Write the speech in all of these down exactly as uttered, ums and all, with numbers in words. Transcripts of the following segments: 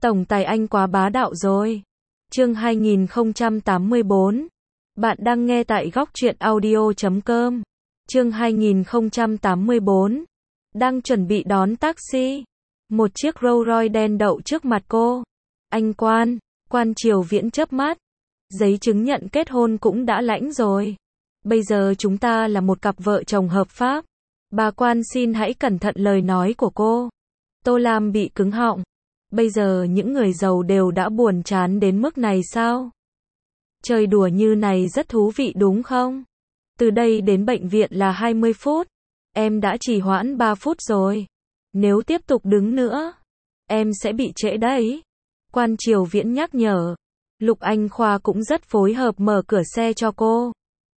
Tổng tài anh quá bá đạo rồi. Chương hai nghìn không trăm tám mươi bốn. Bạn đang nghe tại góc truyện audio chấm com. Chương hai nghìn không trăm tám mươi bốn. Đang chuẩn bị đón taxi. Một chiếc Rolls Royce đen đậu trước mặt cô. Anh Quan, Quan Triều Viễn chớp mắt. Giấy chứng nhận kết hôn cũng đã lãnh rồi. Bây giờ chúng ta là một cặp vợ chồng hợp pháp. Bà Quan xin hãy cẩn thận lời nói của cô. Tô Lam bị cứng họng. Bây giờ những người giàu đều đã buồn chán đến mức này sao? Chơi đùa như này rất thú vị đúng không? Từ đây đến bệnh viện là hai mươi phút. Em đã trì hoãn ba phút rồi. Nếu tiếp tục đứng nữa, em sẽ bị trễ đấy. Quan Triều Viễn nhắc nhở. Lục Anh Khoa cũng rất phối hợp mở cửa xe cho cô.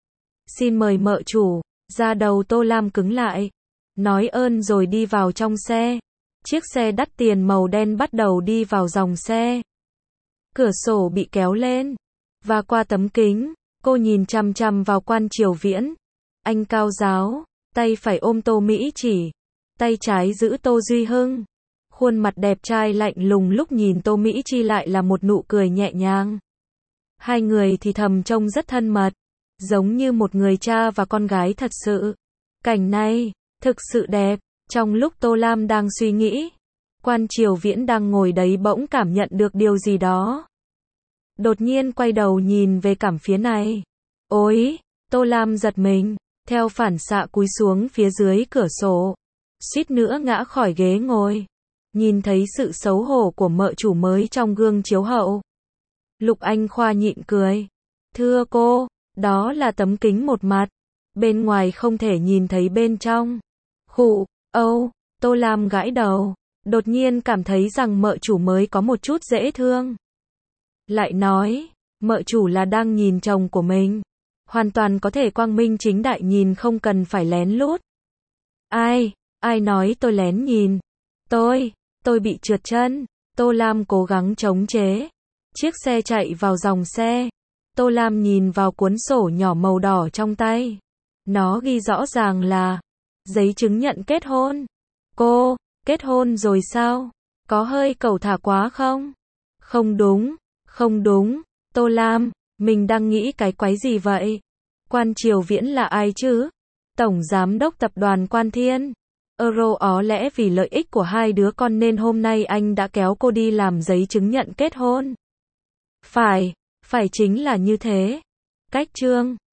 Xin mời mợ chủ. Da đầu Tô Lam cứng lại. Nói ơn rồi đi vào trong xe. Chiếc xe đắt tiền màu đen bắt đầu đi vào dòng xe. Cửa sổ bị kéo lên. Và qua tấm kính, cô nhìn chằm chằm vào Quan Triều Viễn. Anh cao ráo, tay phải ôm Tô Mỹ Chỉ, tay trái giữ Tô Duy Hưng. Khuôn mặt đẹp trai lạnh lùng lúc nhìn Tô Mỹ Chi lại là một nụ cười nhẹ nhàng. Hai người thì thầm trông rất thân mật, giống như một người cha và con gái thật sự. Cảnh này, thực sự đẹp. Trong lúc Tô Lam đang suy nghĩ, Quan Triều Viễn đang ngồi đấy bỗng cảm nhận được điều gì đó. Đột nhiên quay đầu nhìn về cằm phía này. Ôi, Tô Lam giật mình, theo phản xạ cúi xuống phía dưới cửa sổ. Suýt nữa ngã khỏi ghế ngồi. Nhìn thấy sự xấu hổ của mợ chủ mới trong gương chiếu hậu. Lục Anh Khoa nhịn cười. Thưa cô, đó là tấm kính một mặt. Bên ngoài không thể nhìn thấy bên trong. Khụ. Âu, Tô Lam gãi đầu, đột nhiên cảm thấy rằng mợ chủ mới có một chút dễ thương. Lại nói, mợ chủ là đang nhìn chồng của mình. Hoàn toàn có thể quang minh chính đại nhìn không cần phải lén lút. Ai, ai nói tôi lén nhìn? Tôi, tôi bị trượt chân. Tô Lam cố gắng chống chế. Chiếc xe chạy vào dòng xe. Tô Lam nhìn vào cuốn sổ nhỏ màu đỏ trong tay. Nó ghi rõ ràng là giấy chứng nhận kết hôn. Cô, kết hôn rồi sao? Có hơi cẩu thả quá không? Không đúng, không đúng. Tô Lam, mình đang nghĩ cái quái gì vậy? Quan Triều Viễn là ai chứ? Tổng giám đốc tập đoàn Quan Thiên. Euro ó lẽ vì lợi ích của hai đứa con nên hôm nay anh đã kéo cô đi làm giấy chứng nhận kết hôn. Phải, phải chính là như thế. Cách chương